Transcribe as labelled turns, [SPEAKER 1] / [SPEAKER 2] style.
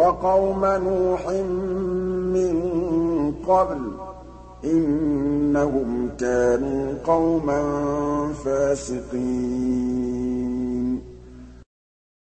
[SPEAKER 1] وَقَوْمَ نُوحٍ مِّن قَبْلُ ۖ إِنَّهُمْ كَانُوا قَوْمًا فَاسِقِينَ